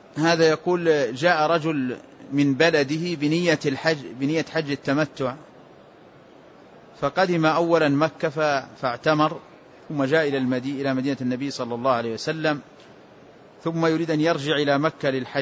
هذا يقول جاء رجل من بلده بنية حج التمتع، فقدم أولا مكة فاعتمر، ثم جاء إلى مدينة النبي صلى الله عليه وسلم، ثم يريد أن يرجع إلى مكة للحج،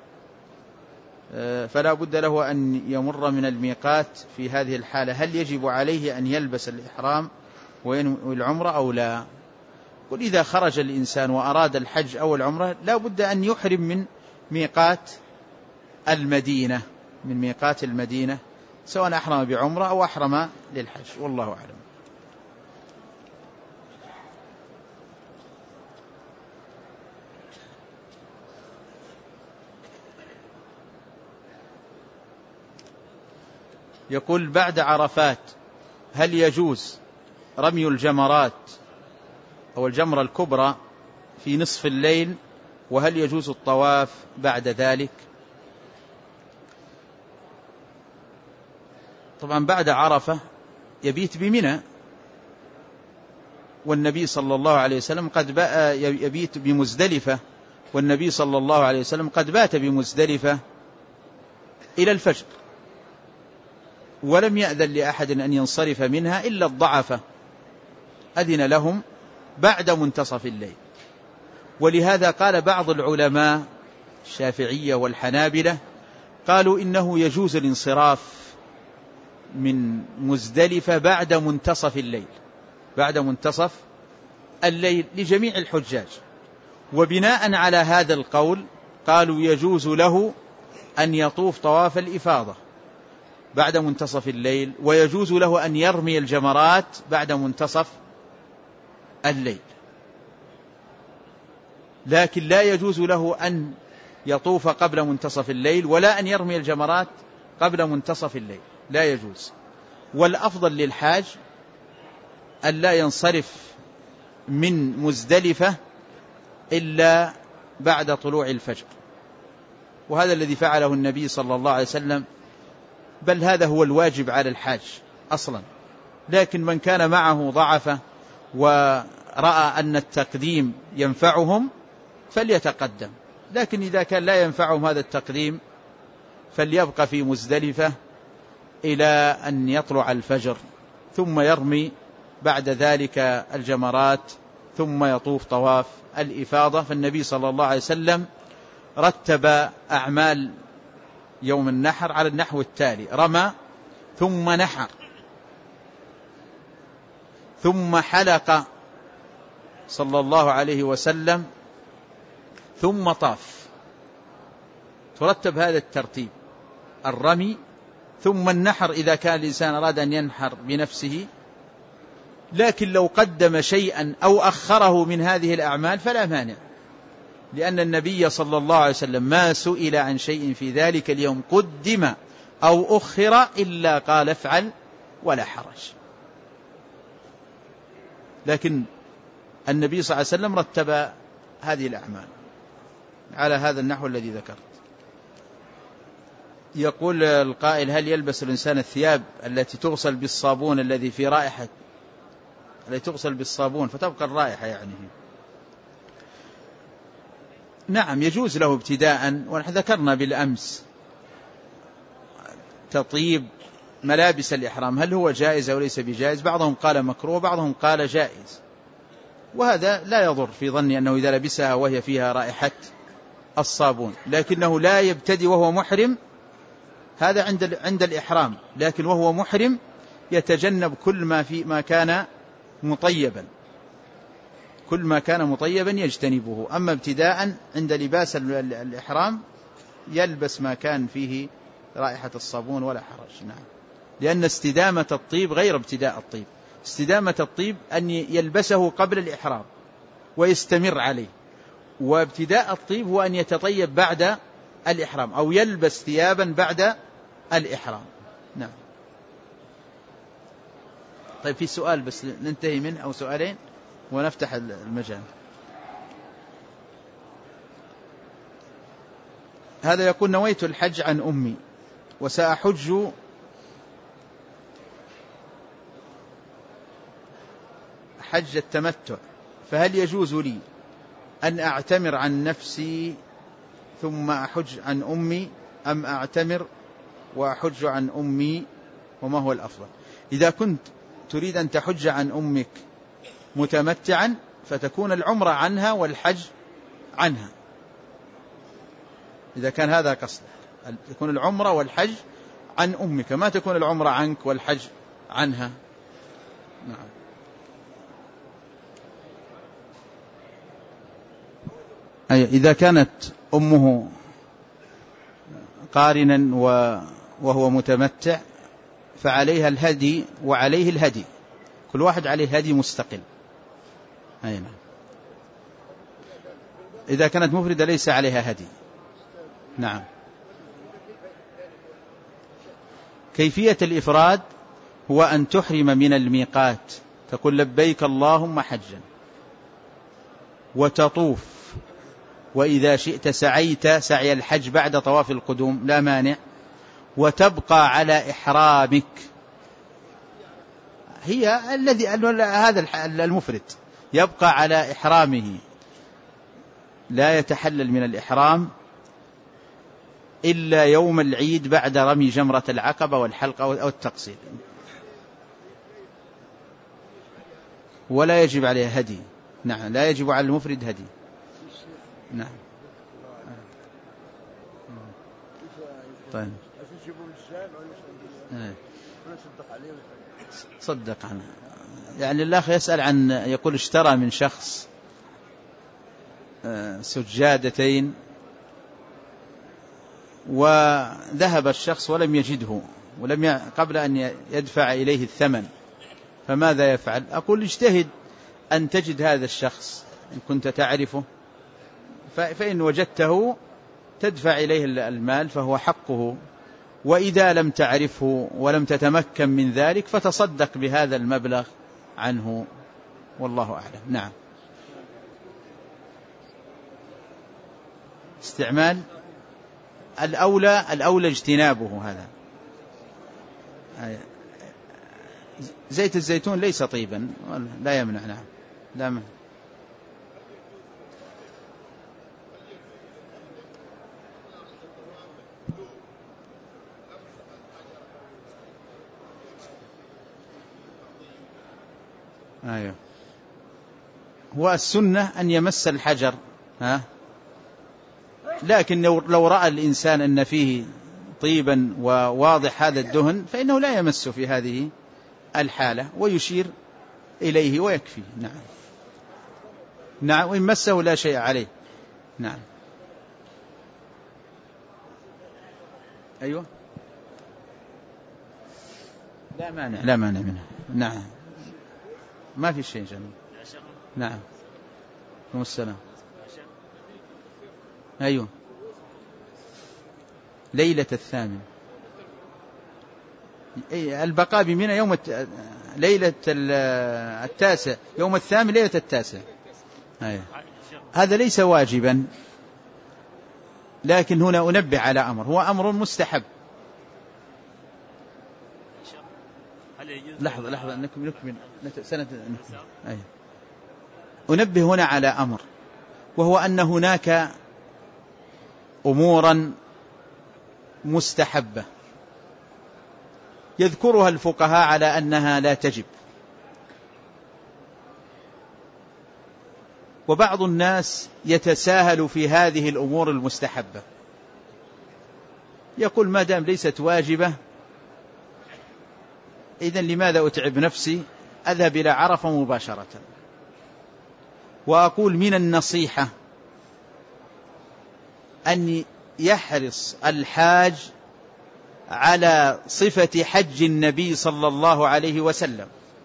فلا بد له أن يمر من الميقات في هذه الحالة، هل يجب عليه أن يلبس الإحرام وينوي العمرة أو لا؟ قل إذا خرج الإنسان وأراد الحج أو العمرة لا بد أن يحرم من ميقات المدينة، سواء أحرم بعمرة أو أحرم للحج، والله أعلم. يقول بعد عرفات هل يجوز رمي الجمرات أو الجمرة الكبرى في نصف الليل، وهل يجوز الطواف بعد ذلك؟ طبعا بعد عرفة يبيت بمنى، والنبي صلى الله عليه وسلم يبيت بمزدلفة، والنبي صلى الله عليه وسلم قد بات بمزدلفة إلى الفجر، ولم يأذن لأحد أن ينصرف منها إلا الضعفة، أذن لهم بعد منتصف الليل. ولهذا قال بعض العلماء الشافعية والحنابلة قالوا إنه يجوز الانصراف من مزدلفة بعد منتصف الليل لجميع الحجاج، وبناء على هذا القول قالوا يجوز له أن يطوف طواف الإفاضة بعد منتصف الليل، ويجوز له أن يرمي الجمرات بعد منتصف الليل، لكن لا يجوز له أن يطوف قبل منتصف الليل ولا أن يرمي الجمرات قبل منتصف الليل، لا يجوز. والأفضل للحاج أن لا ينصرف من مزدلفة إلا بعد طلوع الفجر، وهذا الذي فعله النبي صلى الله عليه وسلم، بل هذا هو الواجب على الحاج أصلا. لكن من كان معه ضعفة ورأى أن التقديم ينفعهم فليتقدم، لكن إذا كان لا ينفعهم هذا التقديم فليبقى في مزدلفة إلى أن يطلع الفجر، ثم يرمي بعد ذلك الجمرات، ثم يطوف طواف الإفاضة. فالنبي صلى الله عليه وسلم رتب أعمال يوم النحر على النحو التالي: رمى، ثم نحر، ثم حلق صلى الله عليه وسلم، ثم طاف. ترتب هذا الترتيب: الرمي، ثم النحر إذا كان الإنسان أراد أن ينحر بنفسه، لكن لو قدم شيئا أو أخره من هذه الأعمال فلا مانع، لأن النبي صلى الله عليه وسلم ما سئل عن شيء في ذلك اليوم قدم أو أخر إلا قال افعل ولا حرج. لكن النبي صلى الله عليه وسلم رتب هذه الأعمال على هذا النحو الذي ذكرت. يقول القائل: هل يلبس الإنسان الثياب التي تغسل بالصابون الذي في رائحة، التي تغسل بالصابون فتبقى الرائحة يعني؟ نعم، يجوز له ابتداء، ونحن ذكرنا بالأمس تطيب ملابس الإحرام هل هو جائز أو ليس بجائز. بعضهم قال مكروه وبعضهم قال جائز، وهذا لا يضر في ظني أنه إذا لبسها وهي فيها رائحة الصابون، لكنه لا يبتدي وهو محرم، هذا عند الإحرام، لكن وهو محرم يتجنب كل ما كان مطيبا، كل ما كان مطيبا يجتنبه. أما ابتداء عند لباس الإحرام يلبس ما كان فيه رائحة الصابون ولا حرج. نعم، لأن استدامة الطيب غير ابتداء الطيب. استدامة الطيب أن يلبسه قبل الإحرام ويستمر عليه، وابتداء الطيب هو أن يتطيب بعد الإحرام أو يلبس ثيابا بعد الإحرام. نعم. طيب، في سؤال بس ننتهي منه أو سؤالين ونفتح المجال. هذا يقول: نويت الحج عن أمي وسأحج حج التمتع، فهل يجوز لي أن أعتمر عن نفسي ثم أحج عن أمي أم أعتمر وأحج عن أمي، وما هو الأفضل؟ إذا كنت تريد أن تحج عن أمك متمتعا فتكون العمرة عنها والحج عنها، إذا كان هذا قصدك، تكون العمرة والحج عن أمك، ما تكون العمرة عنك والحج عنها. نعم. إذا كانت أمه قارنا وهو متمتع فعليها الهدي وعليه الهدي، كل واحد عليه هدي مستقل. نعم. إذا كانت مفردة ليس عليها هدي. نعم. كيفية الإفراد هو أن تحرم من الميقات، تقول لبيك اللهم حجا وتطوف، وإذا شئت سعيت سعي الحج بعد طواف القدوم لا مانع، وتبقى على إحرامك. هي الذي هذا المفرد يبقى على إحرامه، لا يتحلل من الإحرام إلا يوم العيد بعد رمي جمرة العقبة والحلق أو التقصير، ولا يجب عليه هدي. نعم، لا يجب على المفرد هدي. نعم. طيب. صدق عنه. يعني الأخ يسأل عن، يقول اشترى من شخص سجادتين وذهب الشخص ولم يجده قبل أن يدفع إليه الثمن، فماذا يفعل؟ أقول اجتهد أن تجد هذا الشخص إن كنت تعرفه، فإن وجدته تدفع إليه المال فهو حقه، وإذا لم تعرفه ولم تتمكن من ذلك فتصدق بهذا المبلغ عنه، والله أعلم. نعم. استعمال الأولى اجتنابه هذا. زيت الزيتون ليس طيبا، لا يمنع. نعم، لا يمنع. أيوه. هو السنة أن يمس الحجر، لكن لو رأى الإنسان أن فيه طيبا وواضح هذا الدهن فإنه لا يمس في هذه الحالة ويشير إليه ويكفي. نعم. نعم، وإن مسه لا شيء عليه. نعم. أيوه. لا مانع منه. نعم، ما في شيء جميل. نعم. السلام. أيوه. ليلة الثامن، البقاء بمنى يوم ليلة التاسع، يوم الثامن ليلة التاسع. أيوه. هذا ليس واجبا، لكن هنا أنبه على أمر، هو أمر مستحب. لحظة نكمل سنة. أيوه. أنبه هنا على أمر، وهو أن هناك أمورا مستحبة يذكرها الفقهاء على أنها لا تجب، وبعض الناس يتساهل في هذه الأمور المستحبة، يقول ما دام ليست واجبة إذن لماذا أتعب نفسي، أذهب إلى عرفة مباشرة. وأقول من النصيحة أن يحرص الحاج على صفة حج النبي صلى الله عليه وسلم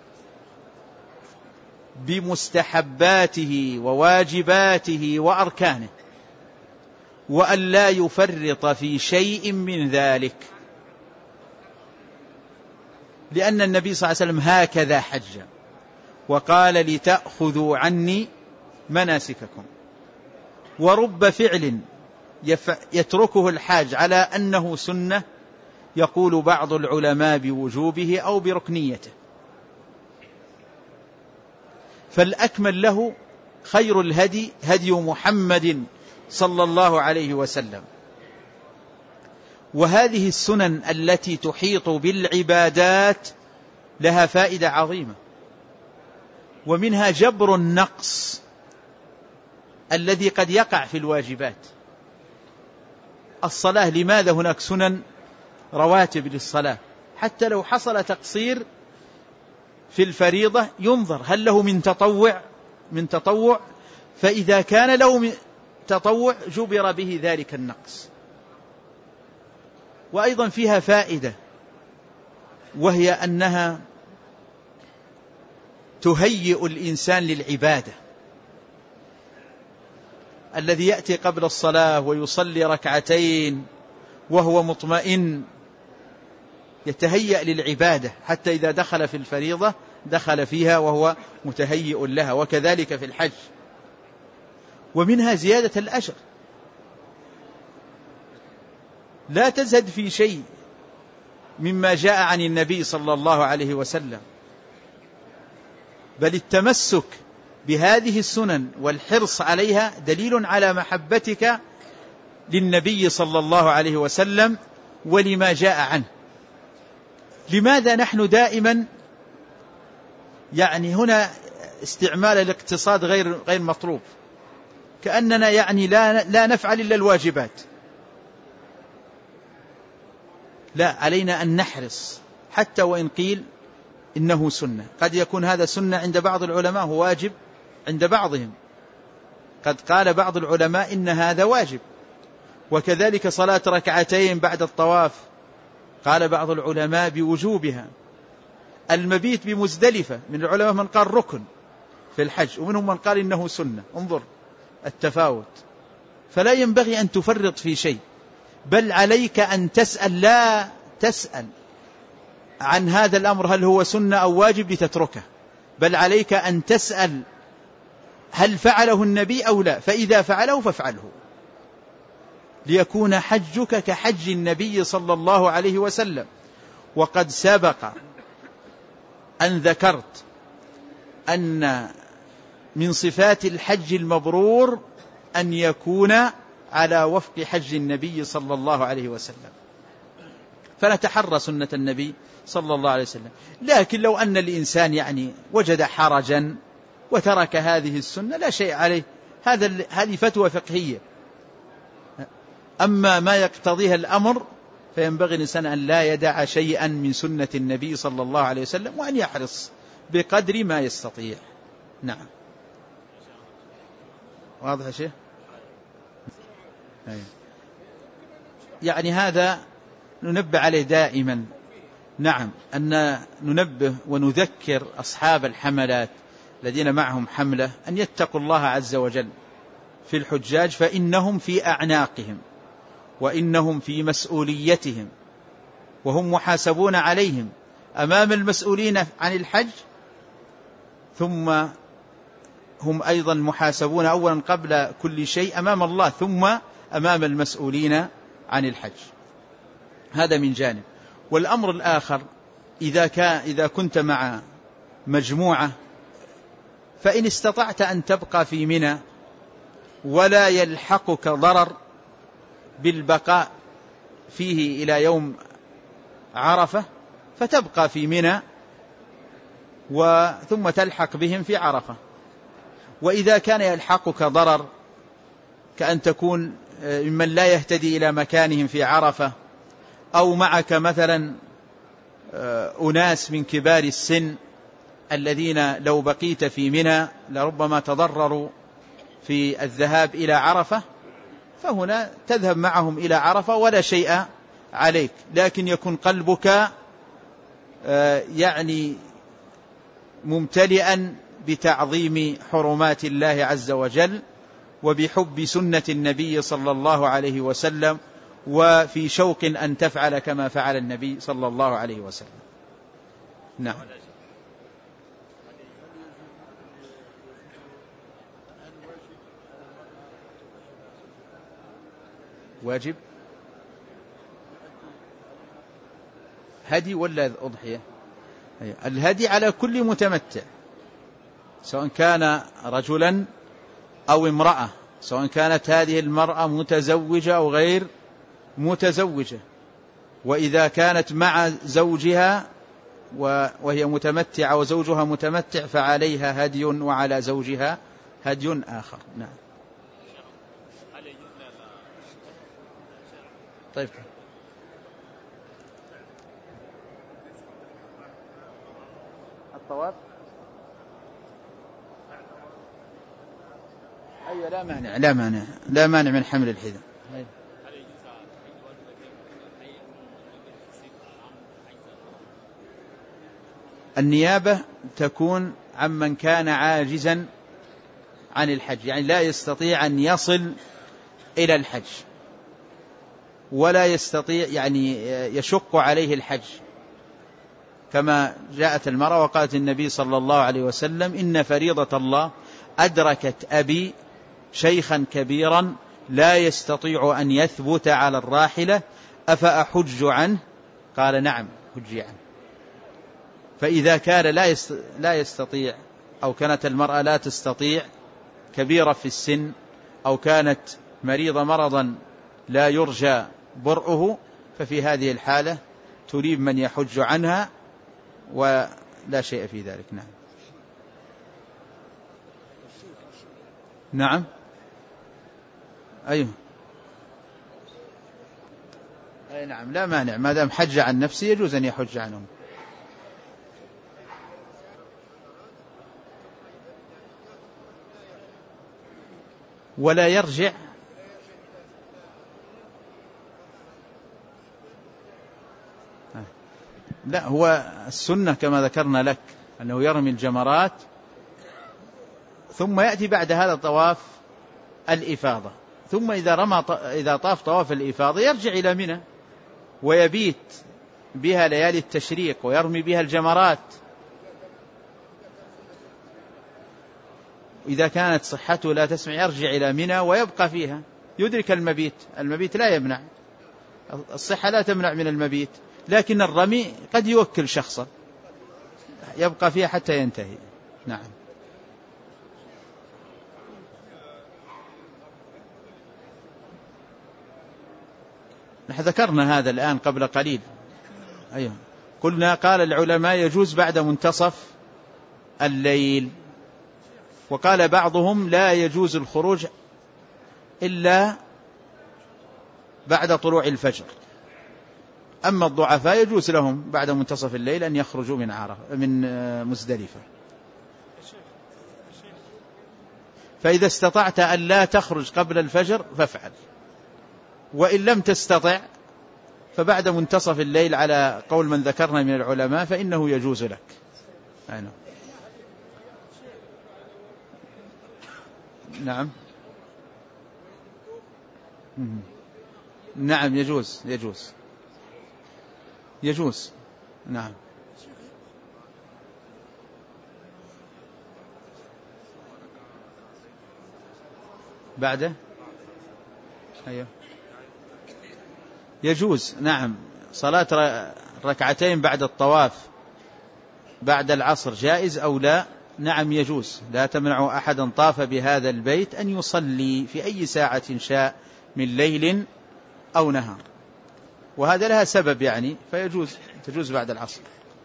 بمستحباته وواجباته وأركانه، وأن لا يفرط في شيء من ذلك، لأن النبي صلى الله عليه وسلم هكذا حج وقال لتأخذوا عني مناسككم. ورب فعل يتركه الحاج على أنه سنة يقول بعض العلماء بوجوبه أو بركنيته، فالأكمل له خير الهدي هدي محمد صلى الله عليه وسلم. وهذه السنن التي تحيط بالعبادات لها فائدة عظيمة، ومنها جبر النقص الذي قد يقع في الواجبات. الصلاة، لماذا هناك سنن رواتب للصلاة؟ حتى لو حصل تقصير في الفريضة ينظر هل له من تطوع، فإذا كان له من تطوع جبر به ذلك النقص. وأيضا فيها فائدة، وهي أنها تهيئ الإنسان للعبادة. الذي يأتي قبل الصلاة ويصلي ركعتين وهو مطمئن يتهيأ للعبادة، حتى إذا دخل في الفريضة دخل فيها وهو متهيئ لها. وكذلك في الحج. ومنها زيادة الأجر، لا تزهد في شيء مما جاء عن النبي صلى الله عليه وسلم، بل التمسك بهذه السنن والحرص عليها دليل على محبتك للنبي صلى الله عليه وسلم ولما جاء عنه. لماذا نحن دائما هنا استعمال الاقتصاد غير مطلوب، كأننا لا نفعل إلا الواجبات؟ لا، علينا أن نحرص حتى وإن قيل إنه سنة. قد يكون هذا سنة عند بعض العلماء، هو واجب عند بعضهم. قد قال بعض العلماء إن هذا واجب. وكذلك صلاة ركعتين بعد الطواف، قال بعض العلماء بوجوبها. المبيت بمزدلفة، من العلماء من قال ركن في الحج، ومنهم من قال إنه سنة. انظر التفاوت. فلا ينبغي أن تفرط في شيء، بل عليك أن تسأل، لا تسأل عن هذا الأمر هل هو سنة أو واجب لتتركه، بل عليك أن تسأل هل فعله النبي أو لا، فإذا فعله فافعله، ليكون حجك كحج النبي صلى الله عليه وسلم. وقد سبق أن ذكرت أن من صفات الحج المبرور أن يكون على وفق حج النبي صلى الله عليه وسلم، فنتحرى سنة النبي صلى الله عليه وسلم. لكن لو أن الإنسان وجد حرجا وترك هذه السنة لا شيء عليه، هذه فتوى فقهية. أما ما يقتضيها الأمر فينبغي الإنسان أن لا يدع شيئا من سنة النبي صلى الله عليه وسلم، وأن يحرص بقدر ما يستطيع. نعم، واضح يا شيخ؟ هذا ننبه عليه دائما. نعم، أن ننبه ونذكر أصحاب الحملات الذين معهم حملة أن يتقوا الله عز وجل في الحجاج، فإنهم في أعناقهم وإنهم في مسؤوليتهم، وهم محاسبون عليهم أمام المسؤولين عن الحج، ثم هم أيضا محاسبون أولا قبل كل شيء أمام الله، ثم أمام المسؤولين عن الحج. هذا من جانب. والأمر الآخر، إذا كنت مع مجموعة، فإن استطعت أن تبقى في منى ولا يلحقك ضرر بالبقاء فيه إلى يوم عرفة، فتبقى في منى ثم تلحق بهم في عرفة. وإذا كان يلحقك ضرر كأن تكون ممن لا يهتدي إلى مكانهم في عرفة، أو معك مثلا أناس من كبار السن الذين لو بقيت في منى لربما تضرروا في الذهاب إلى عرفة، فهنا تذهب معهم إلى عرفة ولا شيء عليك، لكن يكون قلبك ممتلئا بتعظيم حرمات الله عز وجل، وبحب سنة النبي صلى الله عليه وسلم، وفي شوق أن تفعل كما فعل النبي صلى الله عليه وسلم. نعم. واجب هدي ولا أضحية؟ الهدي على كل متمتع، سواء كان رجلا أو امرأة، سواء كانت هذه المرأة متزوجة أو غير متزوجة. وإذا كانت مع زوجها وهي متمتعة وزوجها متمتع فعليها هدي وعلى زوجها هدي آخر. نعم. طيب. الطواف أي لا مانع من حمل الحذاء. النيابة تكون عمن كان عاجزا عن الحج، يعني لا يستطيع أن يصل إلى الحج ولا يستطيع، يعني يشق عليه الحج، كما جاءت المرأة وقالت النبي صلى الله عليه وسلم: إن فريضة الله أدركت أبي شيخا كبيرا لا يستطيع أن يثبت على الراحلة أفأحج عنه؟ قال: نعم حجي عنه. فإذا كان لا يستطيع، أو كانت المرأة لا تستطيع، كبيرة في السن، أو كانت مريضة مرضا لا يرجى برؤه، ففي هذه الحالة تريد من يحج عنها ولا شيء في ذلك. نعم. نعم. أيوه. أي نعم، لا مانع، ما دام حج عن نفسه يجوز أن يحج عنهم. ولا يرجع. لا، هو السنة كما ذكرنا لك أنه يرمي الجمرات ثم يأتي بعد هذا طواف الإفاضة، ثم إذا طاف طواف الإفاضة يرجع إلى منى ويبيت بها ليالي التشريق ويرمي بها الجمرات. إذا كانت صحته لا تسمع يرجع إلى منى ويبقى فيها يدرك المبيت لا يمنع، الصحة لا تمنع من المبيت، لكن الرمي قد يوكل شخصا يبقى فيها حتى ينتهي. نعم. نحن ذكرنا هذا الآن قبل قليل. أيوه. قلنا قال العلماء يجوز بعد منتصف الليل، وقال بعضهم لا يجوز الخروج إلا بعد طلوع الفجر. أما الضعفاء يجوز لهم بعد منتصف الليل أن يخرجوا من مزدلفة. فإذا استطعت أن لا تخرج قبل الفجر فافعل، وإن لم تستطع فبعد منتصف الليل على قول من ذكرنا من العلماء فإنه يجوز لك. نعم. نعم يجوز. نعم. بعده. أيوه. يجوز. نعم. صلاة ركعتين بعد الطواف بعد العصر جائز أو لا؟ نعم يجوز. لا تمنع أحدا طاف بهذا البيت أن يصلي في أي ساعة شاء من ليل أو نهار، وهذا لها سبب يعني، تجوز بعد العصر.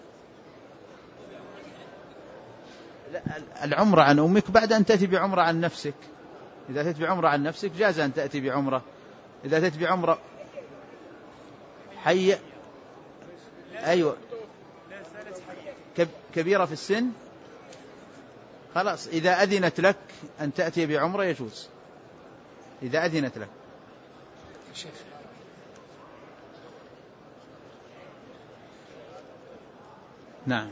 العمرة عن أمك بعد أن تأتي بعمرة عن نفسك. إذا تأتي بعمرة عن نفسك جاز أن تأتي بعمرة. إذا تأتي بعمرة حي. أيوة. كبيرة في السن خلاص، إذا أذنت لك أن تأتي بعمرة يجوز، إذا أذنت لك. نعم.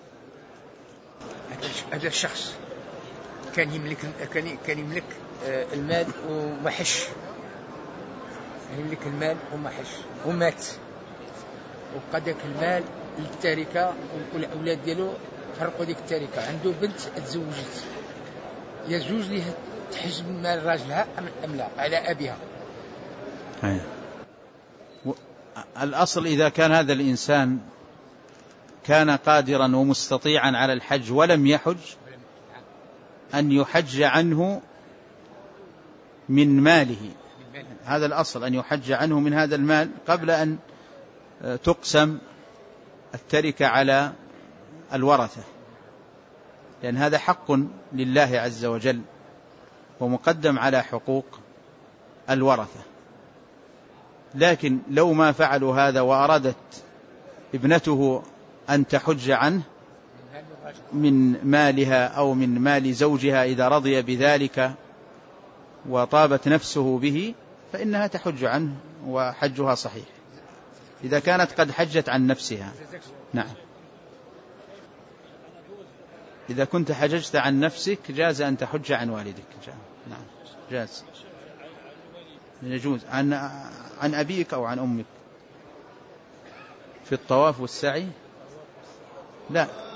هذا الشخص كان يملك المال وما حش، يملك المال وما حش ومات، وبقى داك المال للتركة والأولاد ديالو فرقوا ديك التركة. عنده بنت تزوجت، يجوز لها تحجب مال راجلها أم لا على أبيها؟ الأصل إذا كان هذا الإنسان كان قادرا ومستطيعا على الحج ولم يحج أن يحج عنه من ماله. هذا الأصل، أن يحج عنه من هذا المال قبل أن تقسم التركة على الورثة، لأن هذا حق لله عز وجل ومقدم على حقوق الورثة. لكن لو ما فعلوا هذا وأرادت ابنته أن تحج عنه من مالها أو من مال زوجها إذا رضي بذلك وطابت نفسه به، فإنها تحج عنه وحجها صحيح إذا كانت قد حجت عن نفسها. نعم، إذا كنت حججت عن نفسك جاز أن تحج عن والدك. نعم جاز، يجوز عن أبيك أو عن أمك في الطواف والسعي. لا،